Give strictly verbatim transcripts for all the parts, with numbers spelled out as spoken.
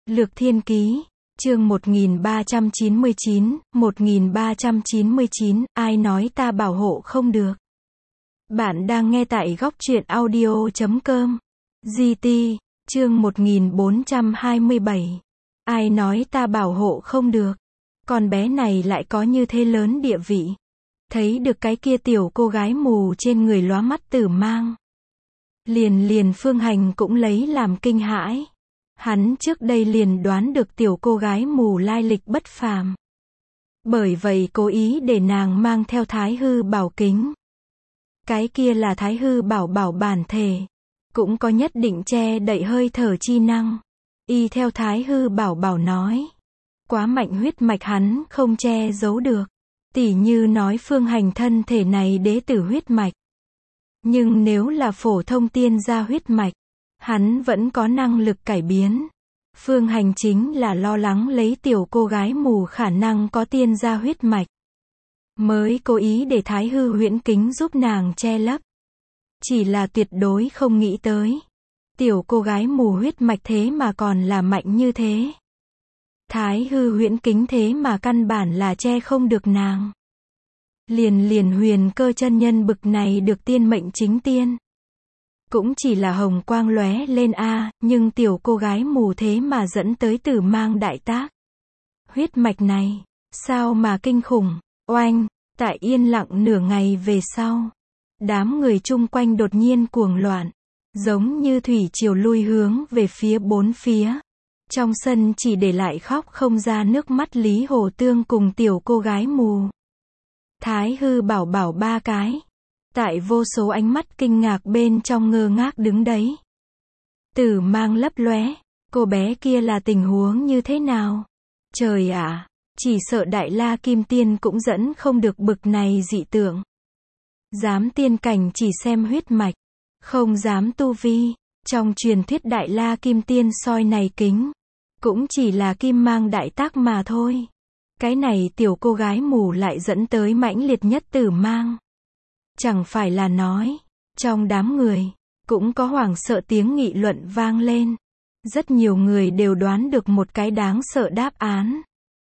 Lược Thiên Ký, chương một nghìn ba trăm chín mươi chín, một nghìn ba trăm chín mươi chín, ai nói ta bảo hộ không được. Bạn đang nghe tại góc truyện audio chấm com. giê tê, chương một nghìn bốn trăm hai mươi bảy. Ai nói ta bảo hộ không được. Con bé này lại có như thế lớn địa vị. Thấy được cái kia tiểu cô gái mù trên người lóa mắt tử mang. Liền liền Phương Hành cũng lấy làm kinh hãi. Hắn trước đây liền đoán được tiểu cô gái mù lai lịch bất phàm. Bởi vậy cố ý để nàng mang theo Thái Hư Bảo kính. Cái kia là Thái Hư Bảo bảo bản thể. Cũng có nhất định che đậy hơi thở chi năng. Y theo Thái Hư Bảo bảo nói. Quá mạnh huyết mạch hắn không che giấu được. Tỉ như nói Phương Hành thân thể này đế tử huyết mạch. Nhưng nếu là phổ thông tiên gia huyết mạch, hắn vẫn có năng lực cải biến. Phương Hành chính là lo lắng lấy tiểu cô gái mù khả năng có tiên gia huyết mạch. Mới cố ý để Thái Hư huyễn kính giúp nàng che lấp. Chỉ là tuyệt đối không nghĩ tới. Tiểu cô gái mù huyết mạch thế mà còn là mạnh như thế. Thái Hư huyễn kính thế mà căn bản là che không được nàng. Liền liền Huyền Cơ chân nhân bực này được tiên mệnh chính tiên. Cũng chỉ là hồng quang lóe lên a, nhưng tiểu cô gái mù thế mà dẫn tới tử mang đại tác. Huyết mạch này, sao mà kinh khủng, oanh, tại yên lặng nửa ngày về sau. Đám người chung quanh đột nhiên cuồng loạn, giống như thủy triều lui hướng về phía bốn phía. Trong sân chỉ để lại khóc không ra nước mắt Lý Hồ Tương cùng tiểu cô gái mù. Thái Hư Bảo bảo ba cái. Tại vô số ánh mắt kinh ngạc bên trong ngơ ngác đứng đấy. Tử mang lấp lóe, cô bé kia là tình huống như thế nào? Trời ạ, chỉ sợ Đại La Kim Tiên cũng dẫn không được bực này dị tượng. Dám tiên cảnh chỉ xem huyết mạch, không dám tu vi. Trong truyền thuyết Đại La Kim Tiên soi này kính, cũng chỉ là kim mang đại tác mà thôi. Cái này tiểu cô gái mù lại dẫn tới mãnh liệt nhất tử mang. Chẳng phải là nói, trong đám người, cũng có hoảng sợ tiếng nghị luận vang lên. Rất nhiều người đều đoán được một cái đáng sợ đáp án.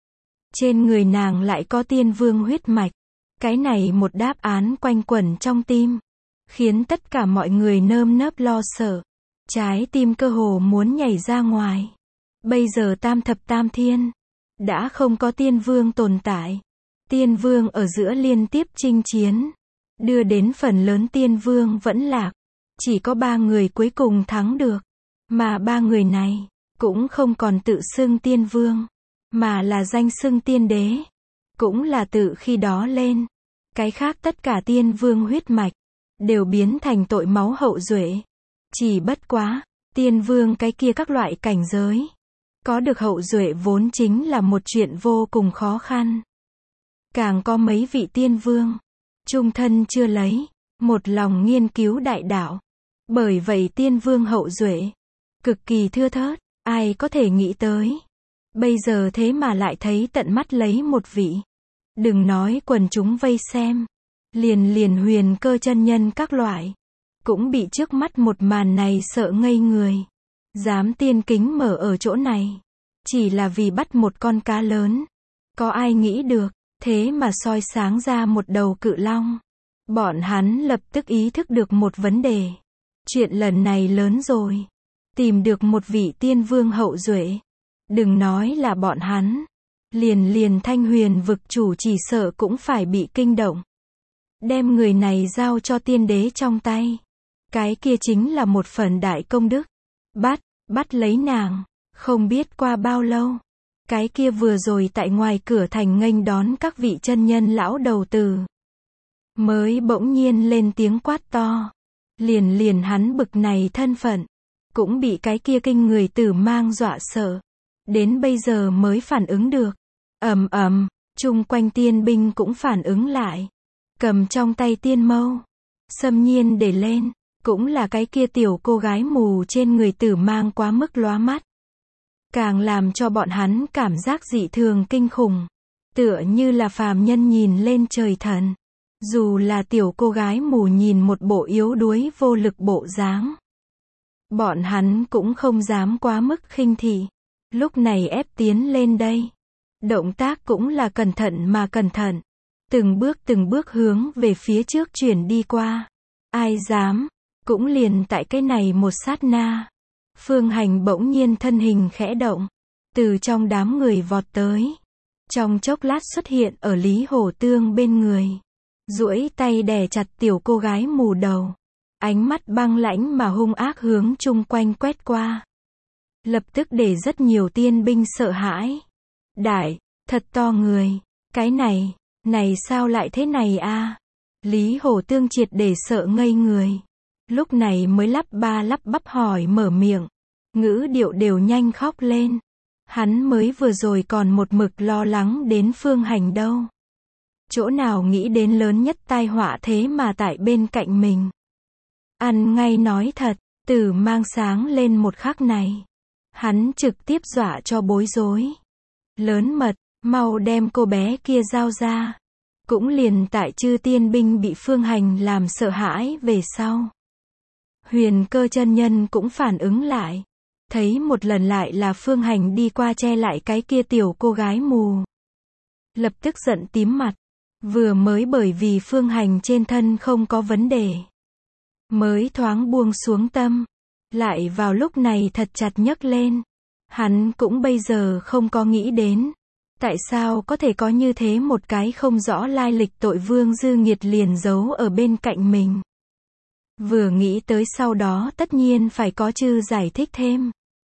Trên người nàng lại có tiên vương huyết mạch. Cái này một đáp án quanh quẩn trong tim, khiến tất cả mọi người nơm nớp lo sợ. Trái tim cơ hồ muốn nhảy ra ngoài. Bây giờ tam thập tam thiên, đã không có tiên vương tồn tại. Tiên vương ở giữa liên tiếp chinh chiến, đưa đến phần lớn tiên vương vẫn lạc. Chỉ có ba người cuối cùng thắng được. Mà ba người này, cũng không còn tự xưng tiên vương, mà là danh xưng tiên đế. Cũng là tự khi đó lên. Cái khác tất cả tiên vương huyết mạch, đều biến thành tội máu hậu duệ. Chỉ bất quá, tiên vương cái kia các loại cảnh giới. Có được hậu duệ vốn chính là một chuyện vô cùng khó khăn. Càng có mấy vị tiên vương, chung thân chưa lấy, một lòng nghiên cứu đại đạo. Bởi vậy tiên vương hậu duệ, cực kỳ thưa thớt, ai có thể nghĩ tới. Bây giờ thế mà lại thấy tận mắt lấy một vị. Đừng nói quần chúng vây xem, liền liền Huyền Cơ chân nhân các loại, cũng bị trước mắt một màn này sợ ngây người. Dám tiên kính mở ở chỗ này, chỉ là vì bắt một con cá lớn. Có ai nghĩ được, thế mà soi sáng ra một đầu cự long. Bọn hắn lập tức ý thức được một vấn đề. Chuyện lần này lớn rồi. Tìm được một vị tiên vương hậu duệ. Đừng nói là bọn hắn. Liền liền Thanh Huyền vực chủ chỉ sợ cũng phải bị kinh động. Đem người này giao cho tiên đế trong tay. Cái kia chính là một phần đại công đức. Bắt, bắt lấy nàng. Không biết qua bao lâu. Cái kia vừa rồi tại ngoài cửa thành nghênh đón các vị chân nhân lão đầu tử. Mới bỗng nhiên lên tiếng quát to. Liền liền hắn bực này thân phận. Cũng bị cái kia kinh người tử mang dọa sợ. Đến bây giờ mới phản ứng được. Ầm ầm, chung quanh tiên binh cũng phản ứng lại. Cầm trong tay tiên mâu. Xâm nhiên để lên. Cũng là cái kia tiểu cô gái mù trên người tử mang quá mức lóa mắt. Càng làm cho bọn hắn cảm giác dị thường kinh khủng. Tựa như là phàm nhân nhìn lên trời thần. Dù là tiểu cô gái mù nhìn một bộ yếu đuối vô lực bộ dáng. Bọn hắn cũng không dám quá mức khinh thị. Lúc này ép tiến lên đây. Động tác cũng là cẩn thận mà cẩn thận. Từng bước từng bước hướng về phía trước chuyển đi qua. Ai dám, cũng liền tại cái này một sát na. Phương Hành bỗng nhiên thân hình khẽ động. Từ trong đám người vọt tới. Trong chốc lát xuất hiện ở Lý Hổ Tương bên người. Duỗi tay đè chặt tiểu cô gái mù đầu. Ánh mắt băng lãnh mà hung ác hướng chung quanh quét qua. Lập tức để rất nhiều tiên binh sợ hãi. Đại, thật to người. Cái này, này sao lại thế này a? Lý Hổ Tương triệt để sợ ngây người. Lúc này mới lắp ba lắp bắp hỏi mở miệng. Ngữ điệu đều nhanh khóc lên. Hắn mới vừa rồi còn một mực lo lắng đến Phương Hành đâu. Chỗ nào nghĩ đến lớn nhất tai họa thế mà tại bên cạnh mình. Ăn ngay nói thật, từ mang sáng lên một khắc này. Hắn trực tiếp dọa cho bối rối. Lớn mật, mau đem cô bé kia giao ra. Cũng liền tại chư tiên binh bị Phương Hành làm sợ hãi về sau. Huyền Cơ chân nhân cũng phản ứng lại. Thấy một lần lại là Phương Hành đi qua che lại cái kia tiểu cô gái mù. Lập tức giận tím mặt. Vừa mới bởi vì Phương Hành trên thân không có vấn đề. Mới thoáng buông xuống tâm. Lại vào lúc này thật chặt nhấc lên. Hắn cũng bây giờ không có nghĩ đến. Tại sao có thể có như thế một cái không rõ lai lịch tội vương dư nghiệt liền giấu ở bên cạnh mình. Vừa nghĩ tới sau đó tất nhiên phải có chư giải thích thêm.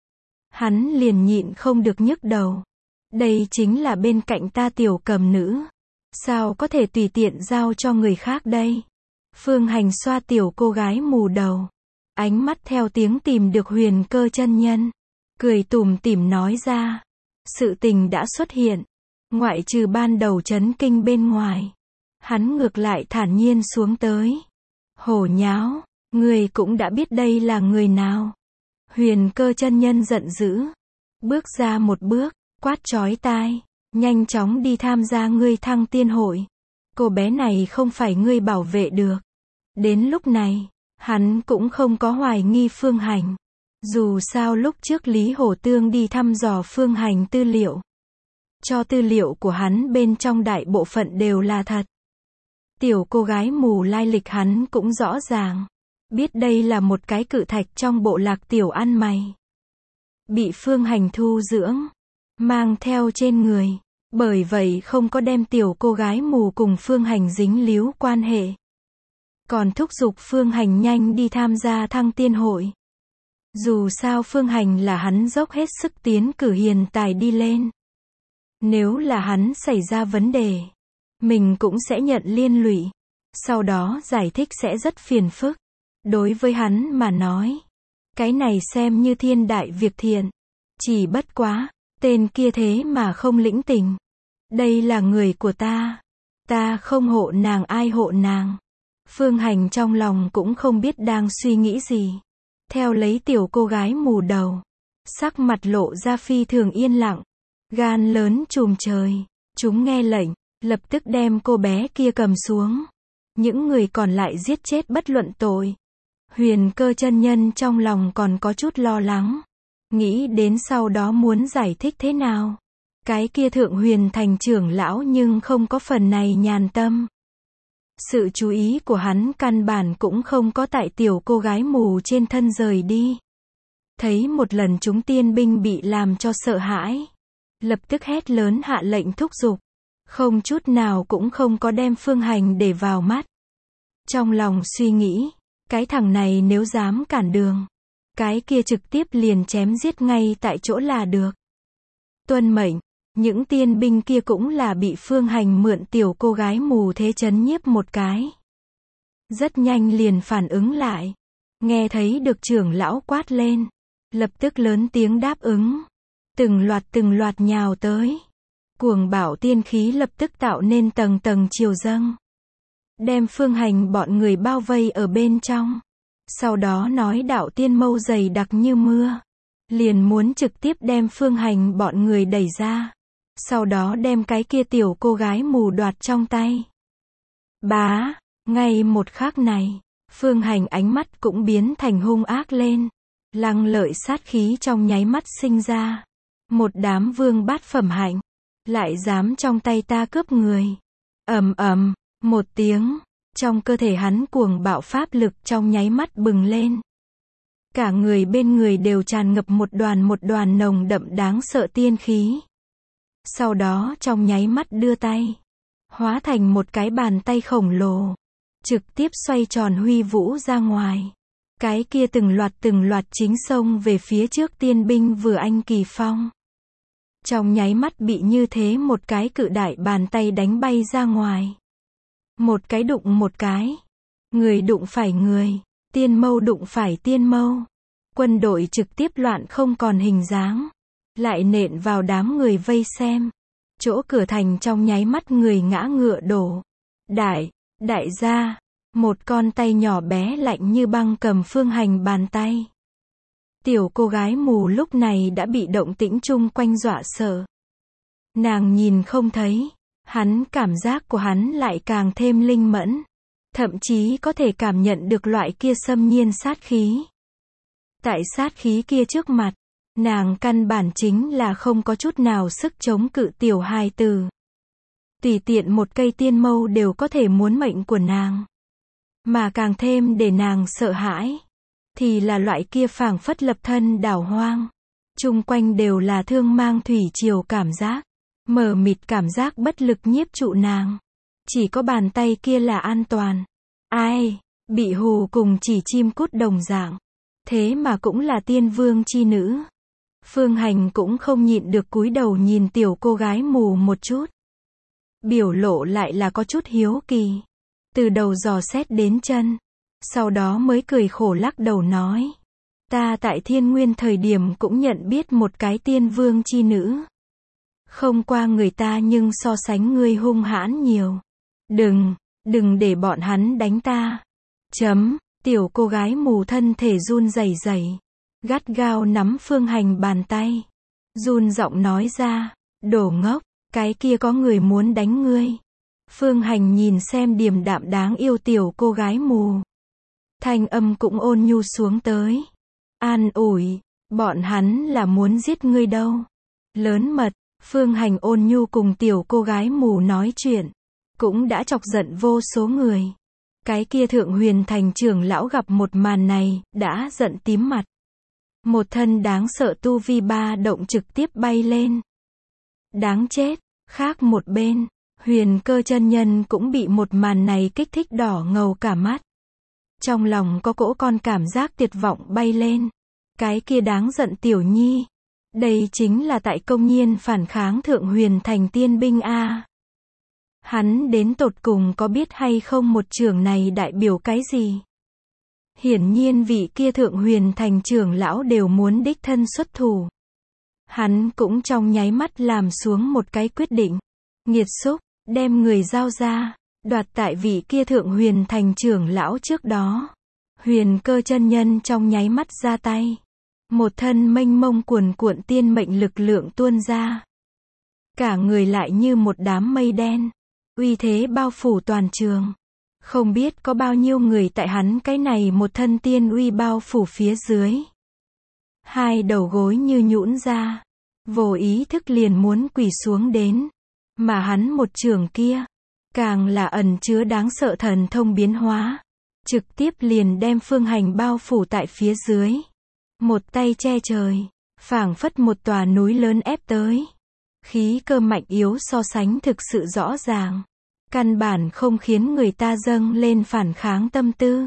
Hắn liền nhịn không được nhức đầu. Đây chính là bên cạnh ta tiểu cầm nữ. Sao có thể tùy tiện giao cho người khác đây? Phương Hành xoa tiểu cô gái mù đầu. Ánh mắt theo tiếng tìm được Huyền Cơ chân nhân. Cười tủm tỉm nói ra. Sự tình đã xuất hiện. Ngoại trừ ban đầu chấn kinh bên ngoài. Hắn ngược lại thản nhiên xuống tới. Hổ nháo, người cũng đã biết đây là người nào. Huyền Cơ chân nhân giận dữ. Bước ra một bước, quát chói tai. Nhanh chóng đi tham gia ngươi thăng tiên hội. Cô bé này không phải ngươi bảo vệ được. Đến lúc này, hắn cũng không có hoài nghi Phương Hành. Dù sao lúc trước Lý Hổ Tương đi thăm dò Phương Hành tư liệu. Cho tư liệu của hắn bên trong đại bộ phận đều là thật. Tiểu cô gái mù lai lịch hắn cũng rõ ràng. Biết đây là một cái cự thạch trong bộ lạc tiểu ăn mày. Bị Phương Hành thu dưỡng. Mang theo trên người. Bởi vậy không có đem tiểu cô gái mù cùng Phương Hành dính líu quan hệ. Còn thúc giục Phương Hành nhanh đi tham gia thăng tiên hội. Dù sao Phương Hành là hắn dốc hết sức tiến cử hiền tài đi lên. Nếu là hắn xảy ra vấn đề, mình cũng sẽ nhận liên lụy. Sau đó giải thích sẽ rất phiền phức. Đối với hắn mà nói, cái này xem như thiên đại việc thiện. Chỉ bất quá, tên kia thế mà không lĩnh tình. Đây là người của ta. Ta không hộ nàng ai hộ nàng. Phương Hành trong lòng cũng không biết đang suy nghĩ gì. Theo lấy tiểu cô gái mù đầu. Sắc mặt lộ ra phi thường yên lặng. Gan lớn trùm trời. Chúng nghe lệnh, lập tức đem cô bé kia cầm xuống. Những người còn lại giết chết bất luận tội. Huyền Cơ chân nhân trong lòng còn có chút lo lắng. Nghĩ đến sau đó muốn giải thích thế nào. Cái kia thượng huyền thành trưởng lão nhưng không có phần này nhàn tâm. Sự chú ý của hắn căn bản cũng không có tại tiểu cô gái mù trên thân rời đi. Thấy một lần chúng tiên binh bị làm cho sợ hãi. Lập tức hét lớn hạ lệnh thúc giục. Không chút nào cũng không có đem Phương Hành để vào mắt. Trong lòng suy nghĩ. Cái thằng này nếu dám cản đường. Cái kia trực tiếp liền chém giết ngay tại chỗ là được. Tuân mệnh. Những tiên binh kia cũng là bị Phương Hành mượn tiểu cô gái mù thế chấn nhiếp một cái. Rất nhanh liền phản ứng lại. Nghe thấy được trưởng lão quát lên. Lập tức lớn tiếng đáp ứng. Từng loạt từng loạt nhào tới. Cuồng bạo tiên khí lập tức tạo nên tầng tầng chiều dâng. Đem Phương Hành bọn người bao vây ở bên trong. Sau đó nói đạo tiên mâu dày đặc như mưa. Liền muốn trực tiếp đem Phương Hành bọn người đẩy ra. Sau đó đem cái kia tiểu cô gái mù đoạt trong tay. Bá, ngay một khắc này, Phương Hành ánh mắt cũng biến thành hung ác lên. Lăng lợi sát khí trong nháy mắt sinh ra. Một đám vương bát phẩm hạnh, lại dám trong tay ta cướp người. Ầm ầm, một tiếng, trong cơ thể hắn cuồng bạo pháp lực trong nháy mắt bừng lên. Cả người bên người đều tràn ngập một đoàn một đoàn nồng đậm đáng sợ tiên khí. Sau đó trong nháy mắt đưa tay, hóa thành một cái bàn tay khổng lồ, trực tiếp xoay tròn huy vũ ra ngoài. Cái kia từng loạt từng loạt chính xông về phía trước tiên binh vừa anh kỳ phong. Trong nháy mắt bị như thế một cái cự đại bàn tay đánh bay ra ngoài. Một cái đụng một cái. Người đụng phải người. Tiên mâu đụng phải tiên mâu. Quân đội trực tiếp loạn không còn hình dáng. Lại nện vào đám người vây xem. Chỗ cửa thành trong nháy mắt người ngã ngựa đổ. Đại, đại gia. Một con tay nhỏ bé lạnh như băng cầm Phương Hành bàn tay. Tiểu cô gái mù lúc này đã bị động tĩnh chung quanh dọa sợ. Nàng nhìn không thấy. Hắn cảm giác của hắn lại càng thêm linh mẫn. Thậm chí có thể cảm nhận được loại kia xâm nhiên sát khí. Tại sát khí kia trước mặt, nàng căn bản chính là không có chút nào sức chống cự tiểu hài tử. Tùy tiện một cây tiên mâu đều có thể muốn mệnh của nàng. Mà càng thêm để nàng sợ hãi, thì là loại kia phảng phất lập thân đảo hoang. Chung quanh đều là thương mang thủy triều cảm giác. Mờ mịt cảm giác bất lực nhiếp trụ nàng. Chỉ có bàn tay kia là an toàn. Ai, bị hù cùng chỉ chim cút đồng dạng. Thế mà cũng là tiên vương chi nữ. Phương Hành cũng không nhịn được cúi đầu nhìn tiểu cô gái mù một chút. Biểu lộ lại là có chút hiếu kỳ. Từ đầu dò xét đến chân. Sau đó mới cười khổ lắc đầu nói. Ta tại thiên nguyên thời điểm cũng nhận biết một cái tiên vương chi nữ. Không qua người ta nhưng so sánh ngươi hung hãn nhiều. Đừng, đừng để bọn hắn đánh ta. Chấm, tiểu cô gái mù thân thể run rẩy rẩy, gắt gao nắm Phương Hành bàn tay. Run giọng nói ra, đồ ngốc, cái kia có người muốn đánh ngươi. Phương Hành nhìn xem điềm đạm đáng yêu tiểu cô gái mù. Thanh âm cũng ôn nhu xuống tới. An ủi, bọn hắn là muốn giết ngươi đâu. Lớn mật. Phương Hành ôn nhu cùng tiểu cô gái mù nói chuyện, cũng đã chọc giận vô số người. Cái kia Thượng Huyền Thành trưởng lão gặp một màn này, đã giận tím mặt. Một thân đáng sợ tu vi ba động trực tiếp bay lên. Đáng chết, khác một bên, Huyền Cơ chân nhân cũng bị một màn này kích thích đỏ ngầu cả mắt. Trong lòng có cỗ con cảm giác tuyệt vọng bay lên. Cái kia đáng giận tiểu nhi. Đây chính là tại công nhiên phản kháng Thượng Huyền Thành tiên binh a. Hắn đến tột cùng có biết hay không một trưởng này đại biểu cái gì? Hiển nhiên vị kia Thượng Huyền Thành trưởng lão đều muốn đích thân xuất thủ. Hắn cũng trong nháy mắt làm xuống một cái quyết định. Nghiệt xúc, đem người giao ra, đoạt tại vị kia Thượng Huyền Thành trưởng lão trước đó. Huyền Cơ chân nhân trong nháy mắt ra tay. Một thân mênh mông cuồn cuộn tiên mệnh lực lượng tuôn ra. Cả người lại như một đám mây đen. Uy thế bao phủ toàn trường. Không biết có bao nhiêu người tại hắn cái này một thân tiên uy bao phủ phía dưới. Hai đầu gối như nhũn ra. Vô ý thức liền muốn quỳ xuống đến. Mà hắn một trường kia, càng là ẩn chứa đáng sợ thần thông biến hóa. Trực tiếp liền đem Phương Hành bao phủ tại phía dưới. Một tay che trời, phảng phất một tòa núi lớn ép tới. Khí cơ mạnh yếu so sánh thực sự rõ ràng. Căn bản không khiến người ta dâng lên phản kháng tâm tư.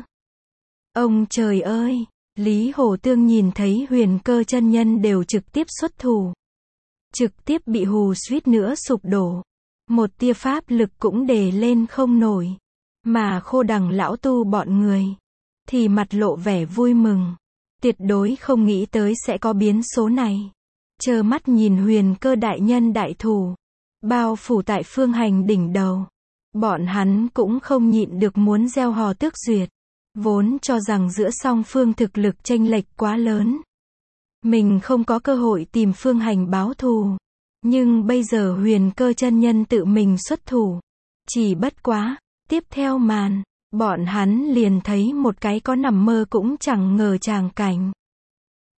Ông trời ơi, Lý Hổ Tương nhìn thấy Huyền Cơ chân nhân đều trực tiếp xuất thủ. Trực tiếp bị hù suýt nữa sụp đổ. Một tia pháp lực cũng đề lên không nổi. Mà Khô Đằng lão tu bọn người, thì mặt lộ vẻ vui mừng. Tuyệt đối không nghĩ tới sẽ có biến số này. Trơ mắt nhìn Huyền Cơ đại nhân đại thủ, bao phủ tại Phương Hành đỉnh đầu. Bọn hắn cũng không nhịn được muốn gieo hò tước duyệt. Vốn cho rằng giữa song phương thực lực chênh lệch quá lớn. Mình không có cơ hội tìm Phương Hành báo thù. Nhưng bây giờ Huyền Cơ chân nhân tự mình xuất thủ. Chỉ bất quá, tiếp theo màn, bọn hắn liền thấy một cái có nằm mơ cũng chẳng ngờ tràng cảnh.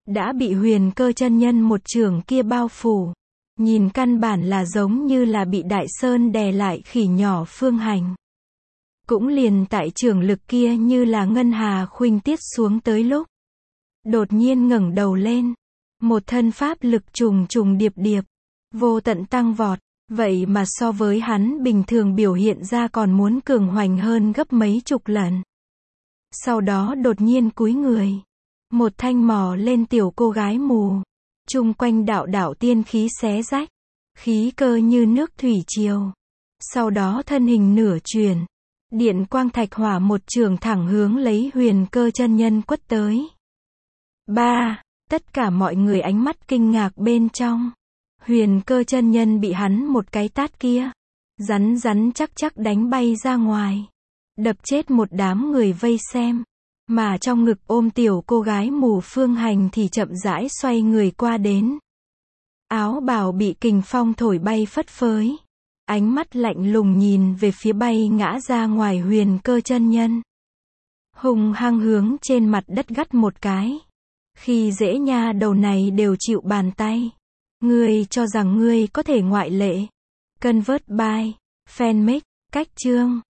đã bị Huyền Cơ chân nhân một chưởng kia bao phủ. Nhìn căn bản là giống như là bị Đại Sơn đè lại khỉ nhỏ Phương Hành. Cũng liền tại chưởng lực kia như là ngân hà khuynh tiết xuống tới lúc. Đột nhiên ngẩng đầu lên. Một thân pháp lực trùng trùng điệp điệp. Vô tận tăng vọt. Vậy mà so với hắn bình thường biểu hiện ra còn muốn cường hoành hơn gấp mấy chục lần. Sau đó đột nhiên cúi người. Một thanh mò lên tiểu cô gái mù. Chung quanh đạo đạo tiên khí xé rách. Khí cơ như nước thủy triều. Sau đó thân hình nửa chuyển. Điện quang thạch hỏa một trường thẳng hướng lấy Huyền Cơ chân nhân quất tới. Ba. Tất cả mọi người ánh mắt kinh ngạc bên trong. Huyền Cơ chân nhân bị hắn một cái tát kia. Rắn rắn chắc chắc đánh bay ra ngoài. Đập chết một đám người vây xem. Mà trong ngực ôm tiểu cô gái mù Phương Hành thì chậm rãi xoay người qua đến. Áo bào bị kình phong thổi bay phất phới. Ánh mắt lạnh lùng nhìn về phía bay ngã ra ngoài Huyền Cơ chân nhân. Hùng hăng hướng trên mặt đất gắt một cái. Khi dễ nha đầu này đều chịu bàn tay. Ngươi cho rằng ngươi có thể ngoại lệ. Convert by, fanmade, cách chương.